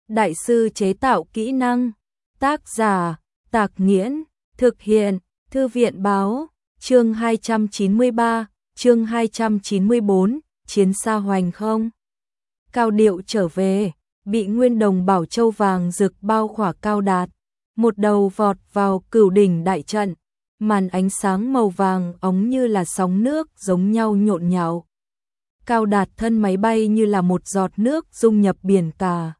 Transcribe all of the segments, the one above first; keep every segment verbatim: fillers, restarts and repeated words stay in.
đại sư chế tạo kỹ năng. Tác giả, Tạc Nghiễn, thực hiện, Thư viện báo, chương hai trăm chín mươi ba, chương hai trăm chín mươi bốn, chiến xa hoành không. Cao Điệu trở về, bị Nguyên Đồng Bảo Châu vàng rực bao khỏa Cao Đạt, một đầu vọt vào Cửu Đỉnh đại trận, màn ánh sáng màu vàng óng như là sóng nước giống nhau nhộn nhạo. Cao Đạt thân máy bay như là một giọt nước dung nhập biển cả.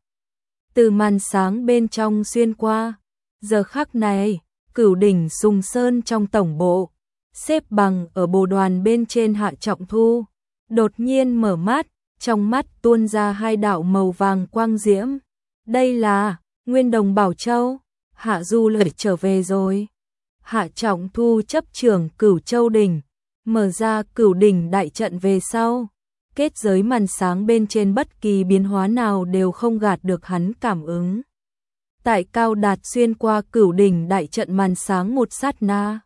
Từ màn sáng bên trong xuyên qua, giờ khắc này, Cửu Đỉnh Sùng Sơn trong tổng bộ, xếp bằng ở bồ đoàn bên trên Hạ Trọng Thu, đột nhiên mở mắt, trong mắt tuôn ra hai đạo màu vàng quang diễm. Đây là Nguyên Đồng Bảo Châu, Hạ Du lại trở về rồi. Hạ Trọng Thu chấp trưởng Cửu Châu Đỉnh, mở ra Cửu Đỉnh đại trận về sau. Kết giới màn sáng bên trên bất kỳ biến hóa nào đều không gạt được hắn cảm ứng. Tại Cao Đạt xuyên qua Cửu Đỉnh đại trận màn sáng một sát na,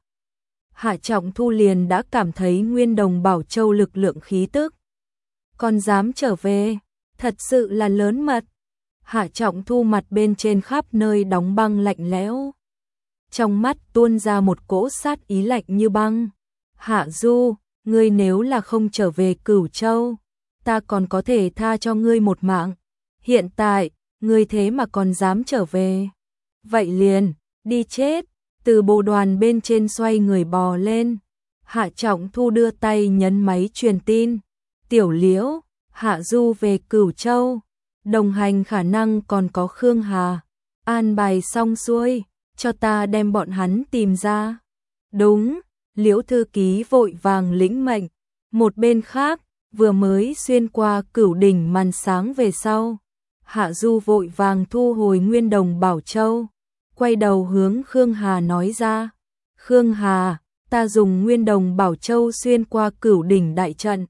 Hạ Trọng Thu liền đã cảm thấy Nguyên Đồng Bảo Châu lực lượng khí tức. Còn dám trở về, thật sự là lớn mật. Hạ Trọng Thu mặt bên trên khắp nơi đóng băng lạnh lẽo. Trong mắt tuôn ra một cỗ sát ý lạnh như băng. Hạ Du, ngươi nếu là không trở về Cửu Châu, ta còn có thể tha cho ngươi một mạng. Hiện tại, ngươi thế mà còn dám trở về. Vậy liền, đi chết. Từ bồ đoàn bên trên xoay người bò lên. Hạ Trọng Thu đưa tay nhấn máy truyền tin. Tiểu Liễu, Hạ Du về Cửu Châu. Đồng hành khả năng còn có Khương Hà. An bài xong xuôi, cho ta đem bọn hắn tìm ra. Đúng, Liễu thư ký vội vàng lĩnh mệnh. Một bên khác, vừa mới xuyên qua Cửu Đỉnh màn sáng về sau, Hạ Du vội vàng thu hồi Nguyên Đồng Bảo Châu, quay đầu hướng Khương Hà nói ra. Khương Hà, ta dùng Nguyên Đồng Bảo Châu xuyên qua Cửu Đỉnh đại trận.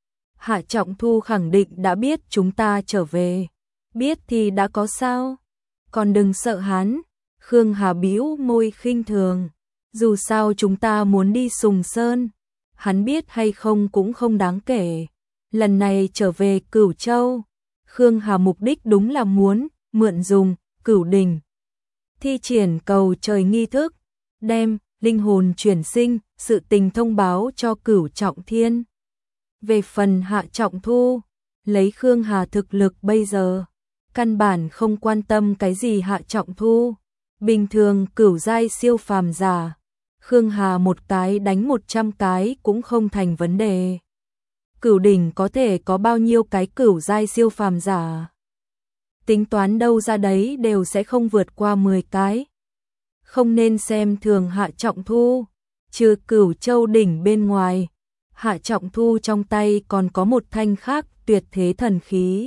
Hạ Trọng Thu khẳng định đã biết chúng ta trở về. Biết thì đã có sao? Còn đừng sợ hắn. Khương Hà bĩu môi khinh thường. Dù sao chúng ta muốn đi Sùng Sơn, hắn biết hay không cũng không đáng kể. Lần này trở về Cửu Châu, Khương Hà mục đích đúng là muốn mượn dùng Cửu Đỉnh, thi triển cầu trời nghi thức, đem linh hồn chuyển sinh sự tình thông báo cho Cửu Trọng Thiên. Về phần Hạ Trọng Thu, lấy Khương Hà thực lực bây giờ, căn bản không quan tâm cái gì Hạ Trọng Thu. Bình thường cửu giai siêu phàm giả, Khương Hà một cái đánh một trăm cái cũng không thành vấn đề. Cửu Đỉnh có thể có bao nhiêu cái cửu giai siêu phàm giả? Tính toán đâu ra đấy đều sẽ không vượt qua mười cái. Không nên xem thường Hạ Trọng Thu, trừ Cửu Châu Đỉnh bên ngoài, Hạ Trọng Thu trong tay còn có một thanh khác tuyệt thế thần khí.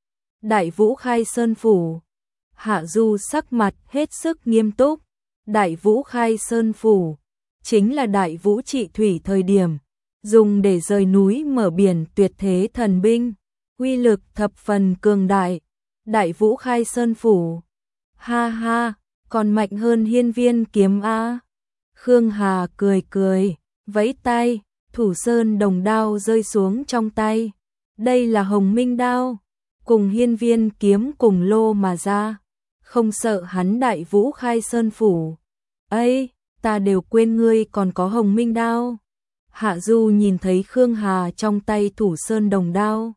Đại Vũ Khai Sơn Phủ. Hạ Du sắc mặt hết sức nghiêm túc. Đại Vũ Khai Sơn Phủ chính là Đại Vũ trị thủy thời điểm dùng để rời núi mở biển tuyệt thế thần binh, uy lực thập phần cường đại. Đại Vũ Khai Sơn Phủ, ha ha, còn mạnh hơn Hiên Viên kiếm a. Khương Hà cười cười, vẫy tay, Thủ Sơn đồng đao rơi xuống trong tay. Đây là Hồng Minh đao, cùng Hiên Viên kiếm cùng lô mà ra. Không sợ hắn Đại Vũ Khai Sơn Phủ. Ây, ta đều quên ngươi còn có Hồng Minh đao. Hạ Du nhìn thấy Khương Hà trong tay Thủ Sơn đồng đao,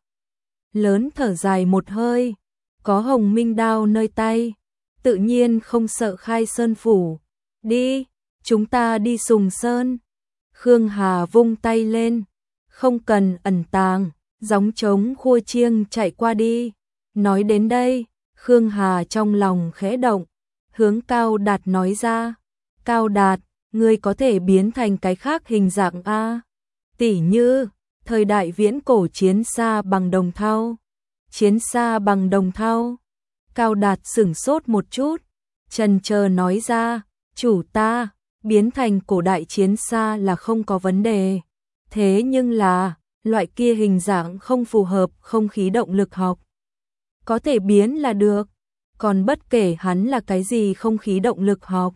lớn thở dài một hơi. Có Hồng Minh đao nơi tay, tự nhiên không sợ Khai Sơn Phủ. Đi, chúng ta đi Sùng Sơn. Khương Hà vung tay lên, không cần ẩn tàng, gióng trống khua chiêng chạy qua đi. Nói đến đây, Khương Hà trong lòng khẽ động, hướng Cao Đạt nói ra. Cao Đạt, ngươi có thể biến thành cái khác hình dạng a? Tỉ như, thời đại viễn cổ chiến xa bằng đồng thau. Chiến xa bằng đồng thau. Cao Đạt sửng sốt một chút, chần chờ nói ra, chủ ta, biến thành cổ đại chiến xa là không có vấn đề. Thế nhưng là, loại kia hình dạng không phù hợp không khí động lực học. Có thể biến là được, còn bất kể hắn là cái gì không khí động lực học.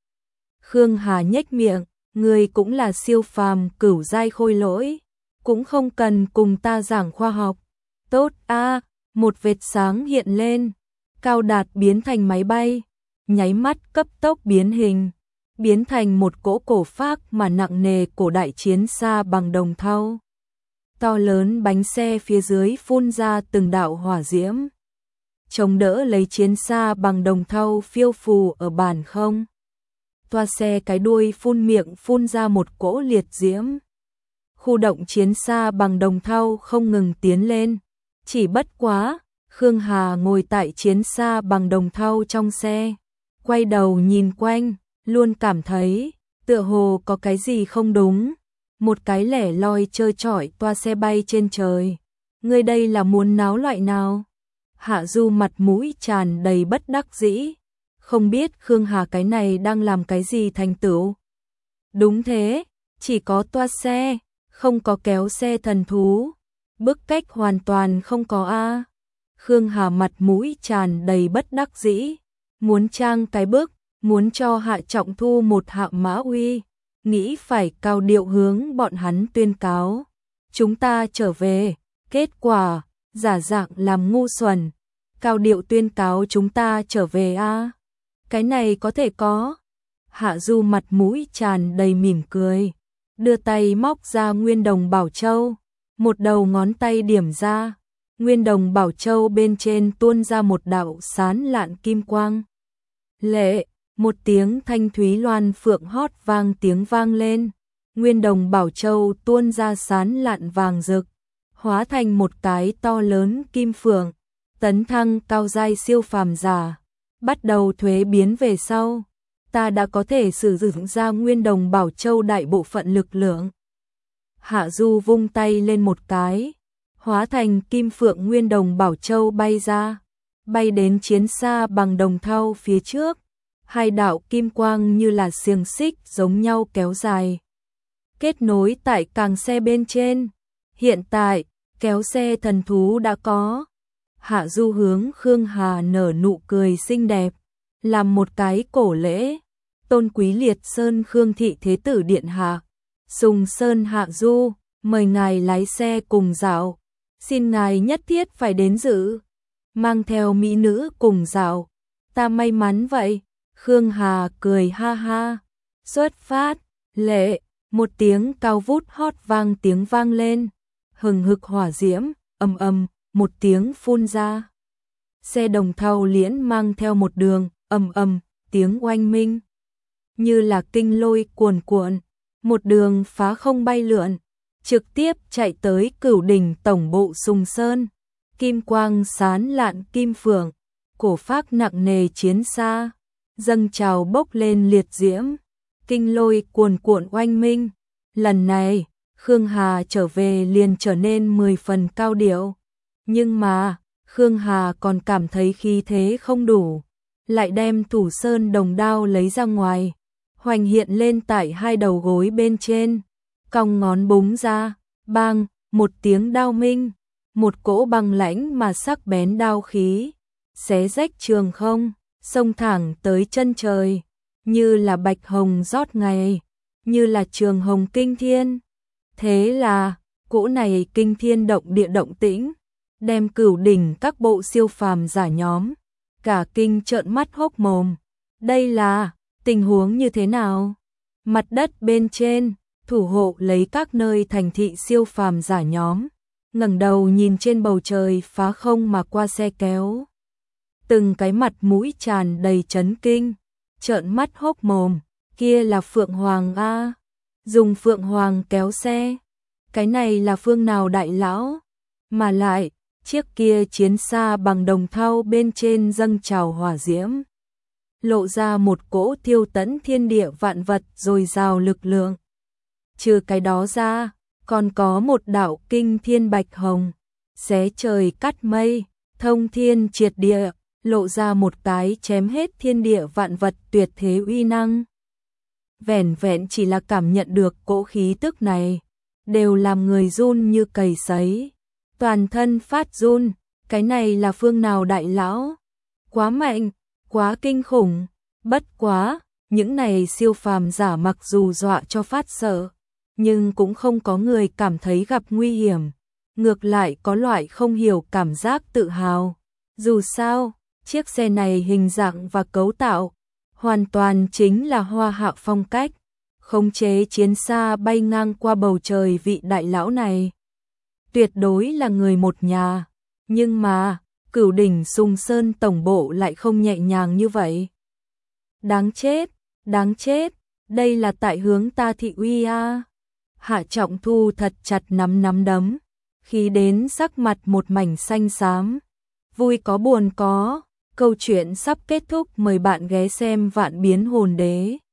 Khương Hà nhếch miệng, người cũng là siêu phàm cửu giai khôi lỗi, cũng không cần cùng ta giảng khoa học. Tốt a, một vệt sáng hiện lên. Cao Đạt biến thành máy bay, nháy mắt cấp tốc biến hình, biến thành một cỗ cổ phác mà nặng nề cổ đại chiến xa bằng đồng thau. To lớn bánh xe phía dưới phun ra từng đạo hỏa diễm, chống đỡ lấy chiến xa bằng đồng thau phiêu phù ở bản không. Toa xe cái đuôi phun miệng phun ra một cỗ liệt diễm. Khu động chiến xa bằng đồng thau không ngừng tiến lên. Chỉ bất quá, Khương Hà ngồi tại chiến xa bằng đồng thau trong xe, quay đầu nhìn quanh, luôn cảm thấy tựa hồ có cái gì không đúng. Một cái lẻ loi trơ trọi toa xe bay trên trời. Ngươi đây là muốn náo loại nào? Hạ Du mặt mũi tràn đầy bất đắc dĩ, không biết Khương Hà cái này đang làm cái gì thành tựu. Đúng thế, chỉ có toa xe, không có kéo xe thần thú, bức cách hoàn toàn không có a. Khương Hà mặt mũi tràn đầy bất đắc dĩ, muốn trang cái bức, muốn cho Hạ Trọng Thu một hạ mã uy, nghĩ phải cao điệu hướng bọn hắn tuyên cáo. Chúng ta trở về, kết quả, giả dạng làm ngu xuẩn, cao điệu tuyên cáo chúng ta trở về a. Cái này có thể có. Hạ Du mặt mũi tràn đầy mỉm cười, đưa tay móc ra Nguyên Đồng Bảo Châu, một đầu ngón tay điểm ra, Nguyên Đồng Bảo Châu bên trên tuôn ra một đạo sán lạn kim quang. Lệ, một tiếng thanh thúy loan phượng hót vang tiếng vang lên, Nguyên Đồng Bảo Châu tuôn ra sán lạn vàng rực, hóa thành một cái to lớn kim phượng, tấn thăng cao giai siêu phàm giả, bắt đầu thuế biến về sau. Ta đã có thể sử dụng ra Nguyên Đồng Bảo Châu đại bộ phận lực lượng. Hạ Du vung tay lên một cái, hóa thành kim phượng Nguyên Đồng Bảo Châu bay ra, bay đến chiến xa bằng đồng thau phía trước. Hai đạo kim quang như là xiềng xích giống nhau kéo dài, kết nối tại càng xe bên trên. Hiện tại, kéo xe thần thú đã có. Hạ Du hướng Khương Hà nở nụ cười xinh đẹp, làm một cái cổ lễ. Tôn quý liệt sơn Khương thị thế tử điện hạ, Sùng Sơn Hạ Du, mời ngài lái xe cùng dạo. Xin ngài nhất thiết phải đến dự, mang theo mỹ nữ cùng dạo. Ta may mắn vậy. Khương Hà cười ha ha. Xuất phát, lệ, một tiếng cao vút hót vang tiếng vang lên, hừng hực hỏa diễm, ầm ầm, một tiếng phun ra. Xe đồng thau liễn mang theo một đường, ầm ầm, tiếng oanh minh, như là kinh lôi cuồn cuộn, một đường phá không bay lượn, trực tiếp chạy tới Cửu Đỉnh tổng bộ Sùng Sơn. Kim quang sán lạn kim phượng, cổ phác nặng nề chiến xa, dâng trào bốc lên liệt diễm, kinh lôi cuồn cuộn oanh minh. Lần này, Khương Hà trở về liền trở nên mười phần cao điệu. Nhưng mà, Khương Hà còn cảm thấy khí thế không đủ, lại đem Thủ Sơn đồng đao lấy ra ngoài, hoành hiện lên tại hai đầu gối bên trên, cong ngón búng ra, bang, một tiếng đao minh, một cỗ băng lãnh mà sắc bén đao khí, xé rách trường không, xông thẳng tới chân trời, như là bạch hồng rót ngày, như là trường hồng kinh thiên. Thế là, cỗ này kinh thiên động địa động tĩnh, đem Cửu Đỉnh các bộ siêu phàm giả nhóm, cả kinh trợn mắt hốc mồm. Đây là tình huống như thế nào? Mặt đất bên trên, thủ hộ lấy các nơi thành thị siêu phàm giả nhóm, ngẩng đầu nhìn trên bầu trời phá không mà qua xe kéo. Từng cái mặt mũi tràn đầy chấn kinh, trợn mắt hốc mồm, kia là Phượng Hoàng a, dùng Phượng Hoàng kéo xe. Cái này là phương nào đại lão? Mà lại, chiếc kia chiến xa bằng đồng thau bên trên dâng trào hỏa diễm, lộ ra một cỗ thiêu tẫn thiên địa vạn vật dồi dào lực lượng. Trừ cái đó ra, còn có một đạo kinh thiên bạch hồng, xé trời cắt mây, thông thiên triệt địa, lộ ra một cái chém hết thiên địa vạn vật tuyệt thế uy năng. Vẻn vẹn chỉ là cảm nhận được cỗ khí tức này, đều làm người run như cầy sấy, toàn thân phát run. Cái này là phương nào đại lão? Quá mạnh, quá kinh khủng. Bất quá, những này siêu phàm giả mặc dù dọa cho phát sợ, nhưng cũng không có người cảm thấy gặp nguy hiểm, ngược lại có loại không hiểu cảm giác tự hào. Dù sao, Chiếc xe này hình dạng và cấu tạo hoàn toàn chính là Hoa Hạ phong cách, khống chế chiến xa bay ngang qua bầu trời. Vị đại lão này tuyệt đối là người một nhà, nhưng mà Cửu Đỉnh Sùng Sơn tổng bộ lại không nhẹ nhàng như vậy. Đáng chết, đáng chết, đây là tại hướng ta thị uy a. Hạ Trọng Thu thật chặt nắm nắm đấm, khi đến sắc mặt một mảnh xanh xám. Vui có buồn có, câu chuyện sắp kết thúc, mời bạn ghé xem Vạn Biến Hồn Đế.